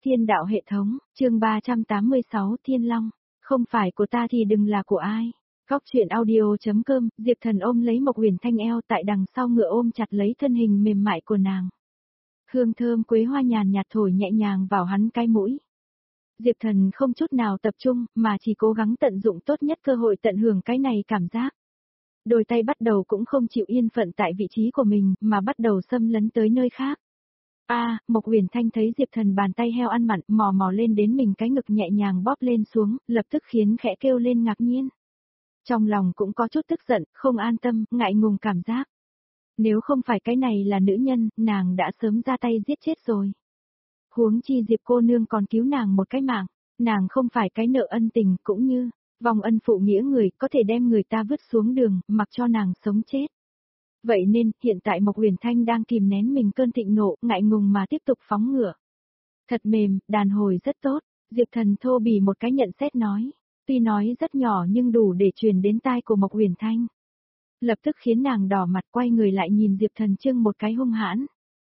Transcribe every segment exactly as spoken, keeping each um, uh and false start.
Thiên đạo hệ thống, chương ba trăm tám mươi sáu Thiên Long, không phải của ta thì đừng là của ai. Góc truyện audio.com, Diệp Thần ôm lấy Mộc Huyền Thanh eo tại đằng sau ngựa ôm chặt lấy thân hình mềm mại của nàng. Hương thơm quế hoa nhàn nhạt thổi nhẹ nhàng vào hắn cái mũi. Diệp Thần không chút nào tập trung, mà chỉ cố gắng tận dụng tốt nhất cơ hội tận hưởng cái này cảm giác. Đôi tay bắt đầu cũng không chịu yên phận tại vị trí của mình, mà bắt đầu xâm lấn tới nơi khác. A, à, Mộc Huyền Thanh thấy Diệp Thần bàn tay heo ăn mặn mò mò lên đến mình cái ngực nhẹ nhàng bóp lên xuống, lập tức khiến khẽ kêu lên ngạc nhiên. Trong lòng cũng có chút tức giận, không an tâm, ngại ngùng cảm giác. Nếu không phải cái này là nữ nhân, nàng đã sớm ra tay giết chết rồi. Huống chi Diệp cô nương còn cứu nàng một cái mạng, nàng không phải cái nợ ân tình cũng như, vòng ân phụ nghĩa người có thể đem người ta vứt xuống đường, mặc cho nàng sống chết. Vậy nên, hiện tại Mộc Huyền Thanh đang kìm nén mình cơn thịnh nộ, ngại ngùng mà tiếp tục phóng ngựa. Thật mềm, đàn hồi rất tốt, Diệp Thần thô bỉ một cái nhận xét nói. Tuy nói rất nhỏ nhưng đủ để truyền đến tai của Mộc Huyền Thanh. Lập tức khiến nàng đỏ mặt quay người lại nhìn Diệp Thần trưng một cái hung hãn.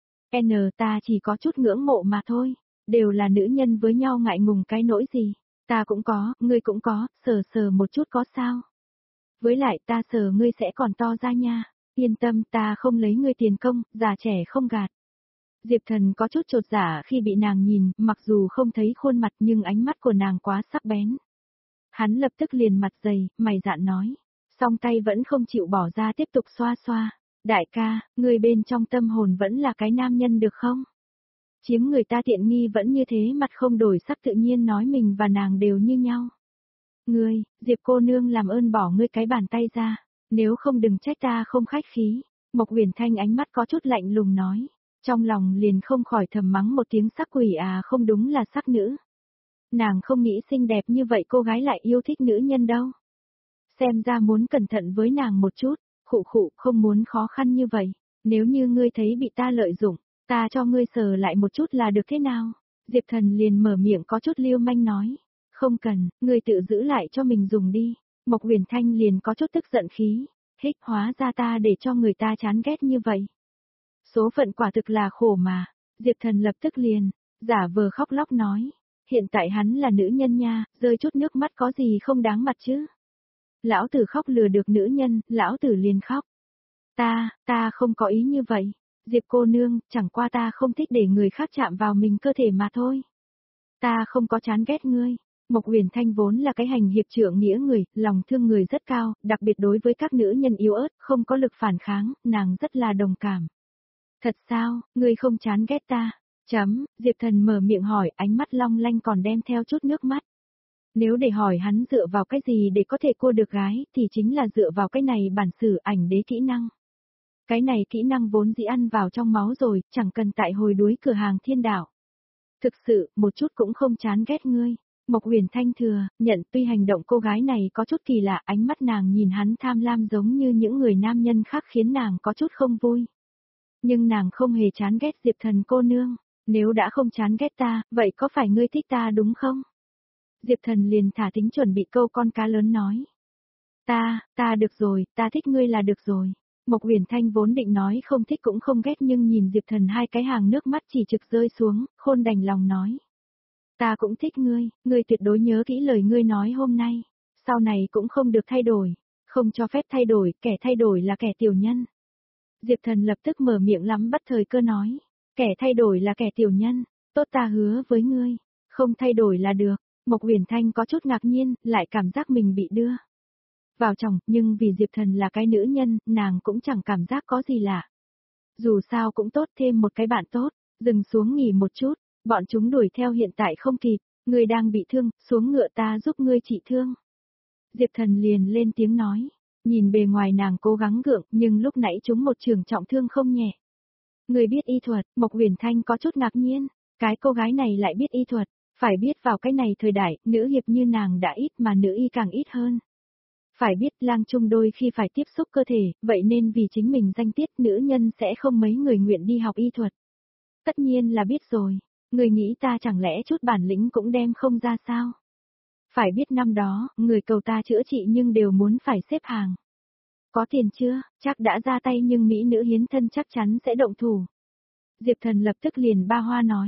N ta chỉ có chút ngưỡng mộ mà thôi, đều là nữ nhân với nhau ngại ngùng cái nỗi gì. Ta cũng có, ngươi cũng có, sờ sờ một chút có sao. Với lại ta sờ ngươi sẽ còn to ra nha. Yên tâm, ta không lấy ngươi tiền công, già trẻ không gạt. Diệp Thần có chút chột dạ khi bị nàng nhìn, mặc dù không thấy khuôn mặt nhưng ánh mắt của nàng quá sắc bén. Hắn lập tức liền mặt dày, mày dạn nói. Song tay vẫn không chịu bỏ ra tiếp tục xoa xoa. Đại ca, người bên trong tâm hồn vẫn là cái nam nhân được không? Chiếm người ta tiện nghi vẫn như thế, mặt không đổi sắc tự nhiên nói mình và nàng đều như nhau. Ngươi, Diệp cô nương làm ơn bỏ ngươi cái bàn tay ra. Nếu không đừng trách ta không khách khí. Mộc Huyền Thanh ánh mắt có chút lạnh lùng nói. Trong lòng liền không khỏi thầm mắng một tiếng sắc quỷ à, không đúng là sắc nữ. Nàng không nghĩ xinh đẹp như vậy cô gái lại yêu thích nữ nhân đâu. Xem ra muốn cẩn thận với nàng một chút, khụ khụ không muốn khó khăn như vậy. Nếu như ngươi thấy bị ta lợi dụng, ta cho ngươi sờ lại một chút là được thế nào? Diệp Thần liền mở miệng có chút liêu manh nói. Không cần, ngươi tự giữ lại cho mình dùng đi. Mộc Huyền Thanh liền có chút tức giận khí. Hích hóa ra ta để cho người ta chán ghét như vậy. Số phận quả thực là khổ mà. Diệp Thần lập tức liền, giả vờ khóc lóc nói. Hiện tại hắn là nữ nhân nha, rơi chút nước mắt có gì không đáng mặt chứ. Lão tử khóc lừa được nữ nhân, lão tử liền khóc. Ta, ta không có ý như vậy. Diệp cô nương, chẳng qua ta không thích để người khác chạm vào mình cơ thể mà thôi. Ta không có chán ghét ngươi. Mộc Huyền Thanh vốn là cái hành hiệp trượng nghĩa người, lòng thương người rất cao, đặc biệt đối với các nữ nhân yếu ớt, không có lực phản kháng, nàng rất là đồng cảm. Thật sao, ngươi không chán ghét ta? Chấm, Diệp Thần mở miệng hỏi, ánh mắt long lanh còn đem theo chút nước mắt. Nếu để hỏi hắn dựa vào cái gì để có thể cua được gái, thì chính là dựa vào cái này bản sử ảnh đế kỹ năng. Cái này kỹ năng vốn dĩ ăn vào trong máu rồi, chẳng cần tại hồi đuối cửa hàng thiên đạo. Thực sự, một chút cũng không chán ghét ngươi. Mộc Huyền Thanh thừa, nhận tuy hành động cô gái này có chút kỳ lạ, ánh mắt nàng nhìn hắn tham lam giống như những người nam nhân khác khiến nàng có chút không vui. Nhưng nàng không hề chán ghét Diệp Thần cô nương. Nếu đã không chán ghét ta, vậy có phải ngươi thích ta đúng không? Diệp Thần liền thả tính chuẩn bị câu con cá lớn nói. Ta, ta được rồi, ta thích ngươi là được rồi. Mộc Huyền Thanh vốn định nói không thích cũng không ghét nhưng nhìn Diệp Thần hai cái hàng nước mắt chỉ trực rơi xuống, khôn đành lòng nói. Ta cũng thích ngươi, ngươi tuyệt đối nhớ kỹ lời ngươi nói hôm nay. Sau này cũng không được thay đổi, không cho phép thay đổi, kẻ thay đổi là kẻ tiểu nhân. Diệp Thần lập tức mở miệng lắm bắt thời cơ nói. Kẻ thay đổi là kẻ tiểu nhân, tốt ta hứa với ngươi, không thay đổi là được. Mộc Huyền Thanh có chút ngạc nhiên, lại cảm giác mình bị đưa vào chồng, nhưng vì Diệp Thần là cái nữ nhân, nàng cũng chẳng cảm giác có gì lạ. Dù sao cũng tốt thêm một cái bạn tốt, dừng xuống nghỉ một chút, bọn chúng đuổi theo hiện tại không kịp, ngươi đang bị thương, xuống ngựa ta giúp ngươi trị thương. Diệp Thần liền lên tiếng nói, nhìn bề ngoài nàng cố gắng gượng, nhưng lúc nãy chúng một trường trọng thương không nhẹ. Người biết y thuật, Mộc Huyền Thanh có chút ngạc nhiên, cái cô gái này lại biết y thuật, phải biết vào cái này thời đại, nữ hiệp như nàng đã ít mà nữ y càng ít hơn. Phải biết lang trung đôi khi phải tiếp xúc cơ thể, vậy nên vì chính mình danh tiết nữ nhân sẽ không mấy người nguyện đi học y thuật. Tất nhiên là biết rồi, người nghĩ ta chẳng lẽ chút bản lĩnh cũng đem không ra sao? Phải biết năm đó, người cầu ta chữa trị nhưng đều muốn phải xếp hàng. Có tiền chưa, chắc đã ra tay nhưng mỹ nữ hiến thân chắc chắn sẽ động thủ. Diệp Thần lập tức liền ba hoa nói,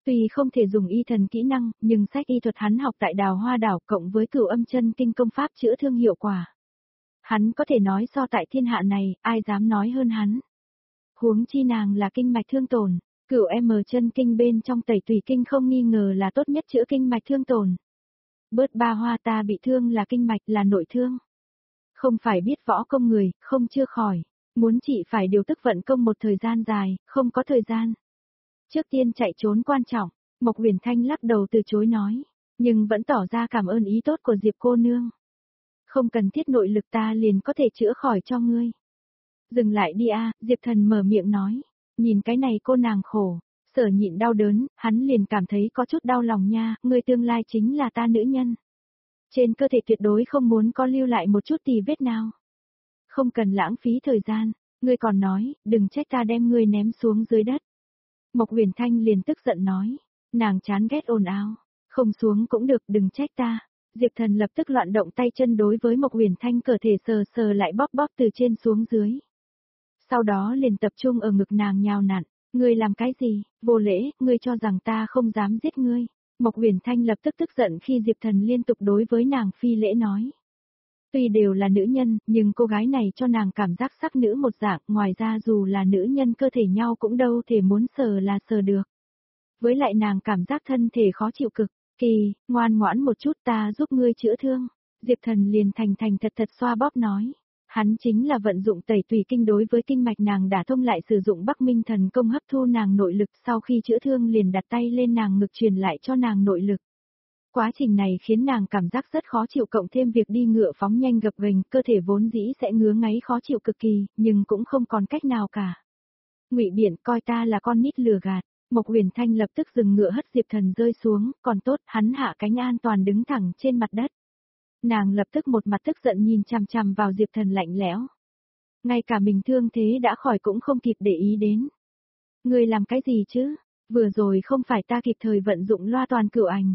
Tuy không thể dùng y thần kỹ năng, nhưng sách y thuật hắn học tại Đào Hoa Đảo cộng với Cửu Âm Chân Kinh công pháp chữa thương hiệu quả. Hắn có thể nói so tại thiên hạ này, ai dám nói hơn hắn. Huống chi nàng là kinh mạch thương tổn, Cửu M Chân Kinh bên trong Tẩy Tùy Kinh không nghi ngờ là tốt nhất chữa kinh mạch thương tổn. Bớt ba hoa ta bị thương là kinh mạch, là nội thương. Không phải biết võ công người, không chưa khỏi. Muốn trị phải điều tức vận công một thời gian dài, không có thời gian. Trước tiên chạy trốn quan trọng, Mộc Huyền Thanh lắc đầu từ chối nói, nhưng vẫn tỏ ra cảm ơn ý tốt của Diệp cô nương. Không cần thiết nội lực ta liền có thể chữa khỏi cho ngươi. Dừng lại đi a, Diệp Thần mở miệng nói, nhìn cái này cô nàng khổ, sở nhịn đau đớn, hắn liền cảm thấy có chút đau lòng nha, ngươi tương lai chính là ta nữ nhân. Trên cơ thể tuyệt đối không muốn có lưu lại một chút tì vết nào. Không cần lãng phí thời gian, ngươi còn nói, đừng trách ta đem ngươi ném xuống dưới đất. Mộc Huyền Thanh liền tức giận nói, nàng chán ghét ồn ào, không xuống cũng được, đừng trách ta. Diệp Thần lập tức loạn động tay chân đối với Mộc Huyền Thanh cơ thể sờ sờ lại bóp bóp từ trên xuống dưới. Sau đó liền tập trung ở ngực nàng nhào nặn, ngươi làm cái gì, vô lễ, ngươi cho rằng ta không dám giết ngươi. Mộc Huyền Thanh lập tức tức giận khi Diệp Thần liên tục đối với nàng phi lễ nói. Tuy đều là nữ nhân, nhưng cô gái này cho nàng cảm giác sắc nữ một dạng, ngoài ra dù là nữ nhân cơ thể nhau cũng đâu thể muốn sờ là sờ được. Với lại nàng cảm giác thân thể khó chịu cực, kỳ, ngoan ngoãn một chút ta giúp ngươi chữa thương. Diệp Thần liền thành thành thật thật xoa bóp nói. Hắn chính là vận dụng Tẩy Tùy Kinh đối với kinh mạch nàng đả thông lại sử dụng Bắc Minh thần công hấp thu nàng nội lực, sau khi chữa thương liền đặt tay lên nàng ngực truyền lại cho nàng nội lực. Quá trình này khiến nàng cảm giác rất khó chịu, cộng thêm việc đi ngựa phóng nhanh gập ghềnh, cơ thể vốn dĩ sẽ ngứa ngáy khó chịu cực kỳ, nhưng cũng không còn cách nào cả. Ngụy Biện coi ta là con nít lừa gạt. Mộc Huyền Thanh lập tức dừng ngựa hất Diệp Thần rơi xuống, còn tốt, hắn hạ cánh an toàn đứng thẳng trên mặt đất. Nàng lập tức một mặt tức giận nhìn chằm chằm vào Diệp Thần lạnh lẽo. Ngay cả mình thương thế đã khỏi cũng không kịp để ý đến. Ngươi làm cái gì chứ? Vừa rồi không phải ta kịp thời vận dụng loa toàn cửu ảnh.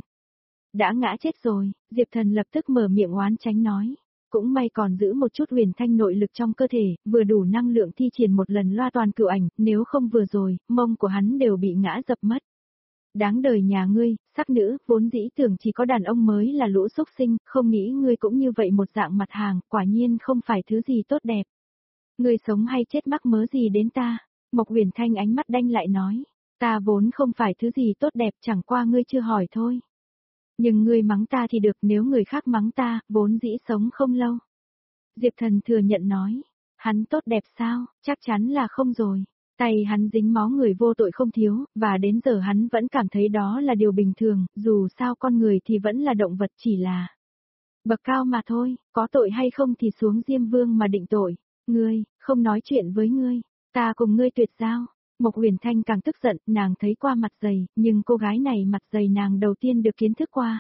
Đã ngã chết rồi, Diệp Thần lập tức mở miệng oán tránh nói. Cũng may còn giữ một chút Huyền Thanh nội lực trong cơ thể, vừa đủ năng lượng thi triển một lần loa toàn cửu ảnh, nếu không vừa rồi, mông của hắn đều bị ngã dập mất. Đáng đời nhà ngươi, sắc nữ, vốn dĩ tưởng chỉ có đàn ông mới là lũ xúc sinh, không nghĩ ngươi cũng như vậy một dạng mặt hàng, quả nhiên không phải thứ gì tốt đẹp. Ngươi sống hay chết mắc mớ gì đến ta? Mộc Huyền Thanh ánh mắt đanh lại nói, ta vốn không phải thứ gì tốt đẹp, chẳng qua ngươi chưa hỏi thôi. Nhưng ngươi mắng ta thì được, nếu người khác mắng ta, vốn dĩ sống không lâu. Diệp Thần thừa nhận nói, hắn tốt đẹp sao, chắc chắn là không rồi. Tay hắn dính máu người vô tội không thiếu, và đến giờ hắn vẫn cảm thấy đó là điều bình thường, dù sao con người thì vẫn là động vật, chỉ là bậc cao mà thôi, có tội hay không thì xuống Diêm Vương mà định tội. Ngươi, không nói chuyện với ngươi, ta cùng ngươi tuyệt giao. Mộc Huyền Thanh càng tức giận, nàng thấy qua mặt dày, nhưng cô gái này mặt dày nàng đầu tiên được kiến thức qua.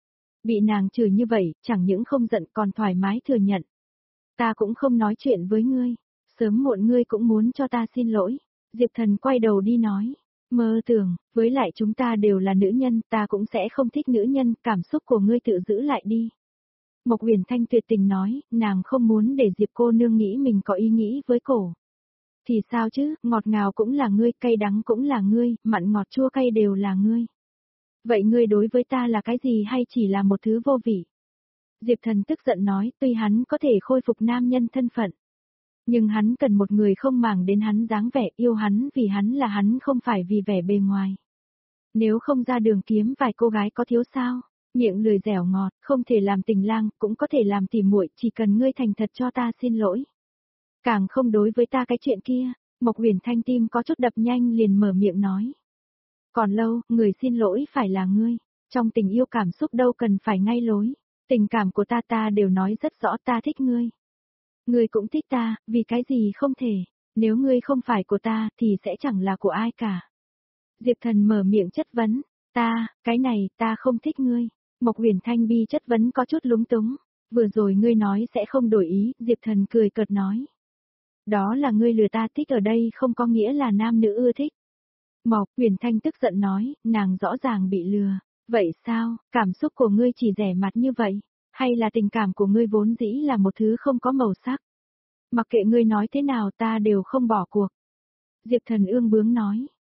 Bị nàng chửi như vậy, chẳng những không giận còn thoải mái thừa nhận. Ta cũng không nói chuyện với ngươi, sớm muộn ngươi cũng muốn cho ta xin lỗi. Diệp Thần quay đầu đi nói, mơ tưởng, với lại chúng ta đều là nữ nhân, ta cũng sẽ không thích nữ nhân, cảm xúc của ngươi tự giữ lại đi. Mộc Huyền Thanh tuyệt tình nói, nàng không muốn để Diệp cô nương nghĩ mình có ý nghĩ với cổ. Thì sao chứ, ngọt ngào cũng là ngươi, cay đắng cũng là ngươi, mặn ngọt chua cay đều là ngươi. Vậy ngươi đối với ta là cái gì hay chỉ là một thứ vô vị? Diệp Thần tức giận nói, tuy hắn có thể khôi phục nam nhân thân phận. Nhưng hắn cần một người không màng đến hắn dáng vẻ, yêu hắn vì hắn là hắn, không phải vì vẻ bề ngoài. Nếu không ra đường kiếm vài cô gái có thiếu sao? Miệng lười dẻo ngọt, không thể làm tình lang, cũng có thể làm tỉ muội, chỉ cần ngươi thành thật cho ta xin lỗi. Càng không đối với ta cái chuyện kia. Mộc Huyền Thanh tim có chút đập nhanh liền mở miệng nói. Còn lâu, người xin lỗi phải là ngươi. Trong tình yêu cảm xúc đâu cần phải ngay lối. Tình cảm của ta ta đều nói rất rõ, ta thích ngươi. Ngươi cũng thích ta, vì cái gì không thể. Nếu ngươi không phải của ta thì sẽ chẳng là của ai cả. Diệp Thần mở miệng chất vấn. Ta, cái này, ta không thích ngươi. Mộc Huyền Thanh bi chất vấn có chút lúng túng. Vừa rồi ngươi nói sẽ không đổi ý, Diệp Thần cười cợt nói. Đó là ngươi lừa ta, thích ở đây không có nghĩa là nam nữ ưa thích. Mộc Huyền Thanh tức giận nói, nàng rõ ràng bị lừa. Vậy sao, cảm xúc của ngươi chỉ rẻ mặt như vậy? Hay là tình cảm của ngươi vốn dĩ là một thứ không có màu sắc? Mặc kệ ngươi nói thế nào ta đều không bỏ cuộc. Diệp Thần ương bướng nói.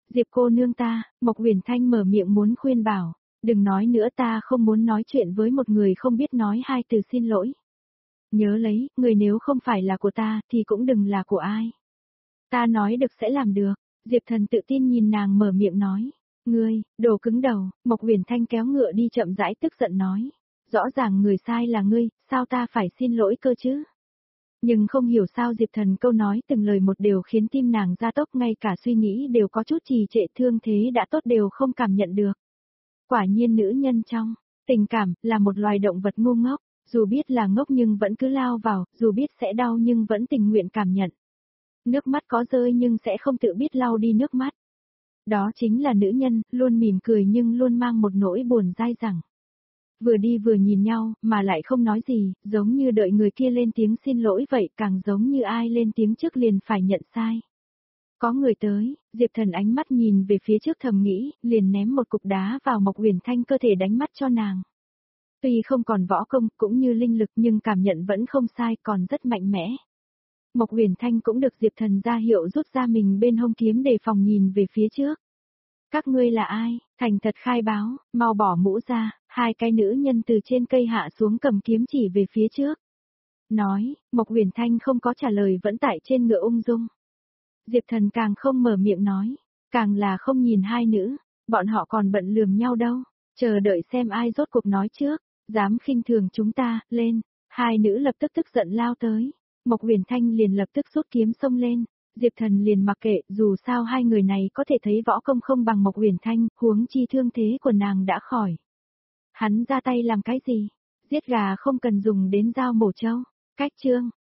Diệp cô nương ta, Mộc Huyền Thanh mở miệng muốn khuyên bảo, đừng nói nữa, ta không muốn nói chuyện với một người không biết nói hai từ xin lỗi. Nhớ lấy, người nếu không phải là của ta thì cũng đừng là của ai. Ta nói được sẽ làm được. Diệp Thần tự tin nhìn nàng mở miệng nói. Ngươi, đồ cứng đầu. Mộc Huyền Thanh kéo ngựa đi chậm rãi tức giận nói. Rõ ràng người sai là ngươi, sao ta phải xin lỗi cơ chứ? Nhưng không hiểu sao Diệp Thần câu nói từng lời một đều khiến tim nàng gia tốc, ngay cả suy nghĩ đều có chút trì trệ, thương thế đã tốt đều không cảm nhận được. Quả nhiên nữ nhân trong tình cảm là một loài động vật ngu ngốc, dù biết là ngốc nhưng vẫn cứ lao vào, dù biết sẽ đau nhưng vẫn tình nguyện cảm nhận. Nước mắt có rơi nhưng sẽ không tự biết lau đi nước mắt. Đó chính là nữ nhân, luôn mỉm cười nhưng luôn mang một nỗi buồn dai dẳng. Vừa đi vừa nhìn nhau, mà lại không nói gì, giống như đợi người kia lên tiếng xin lỗi vậy, càng giống như ai lên tiếng trước liền phải nhận sai. Có người tới, Diệp Thần ánh mắt nhìn về phía trước thầm nghĩ, liền ném một cục đá vào Mộc Huyền Thanh cơ thể đánh mắt cho nàng. Tuy không còn võ công cũng như linh lực nhưng cảm nhận vẫn không sai, còn rất mạnh mẽ. Mộc Huyền Thanh cũng được Diệp Thần ra hiệu rút ra mình bên hông kiếm đề phòng nhìn về phía trước. Các ngươi là ai? Thành thật khai báo, mau bỏ mũ ra. Hai cái nữ nhân từ trên cây hạ xuống cầm kiếm chỉ về phía trước. Nói, Mộc Huyền Thanh không có trả lời, vẫn tại trên ngựa ung dung. Diệp Thần càng không mở miệng nói, càng là không nhìn hai nữ, bọn họ còn bận lườm nhau đâu, chờ đợi xem ai rốt cuộc nói trước, dám khinh thường chúng ta, lên. Hai nữ lập tức tức giận lao tới, Mộc Huyền Thanh liền lập tức rút kiếm xông lên, Diệp Thần liền mặc kệ, dù sao hai người này có thể thấy võ công không bằng Mộc Huyền Thanh, huống chi thương thế của nàng đã khỏi. Hắn ra tay làm cái gì? Giết gà không cần dùng đến dao mổ trâu. Cách chương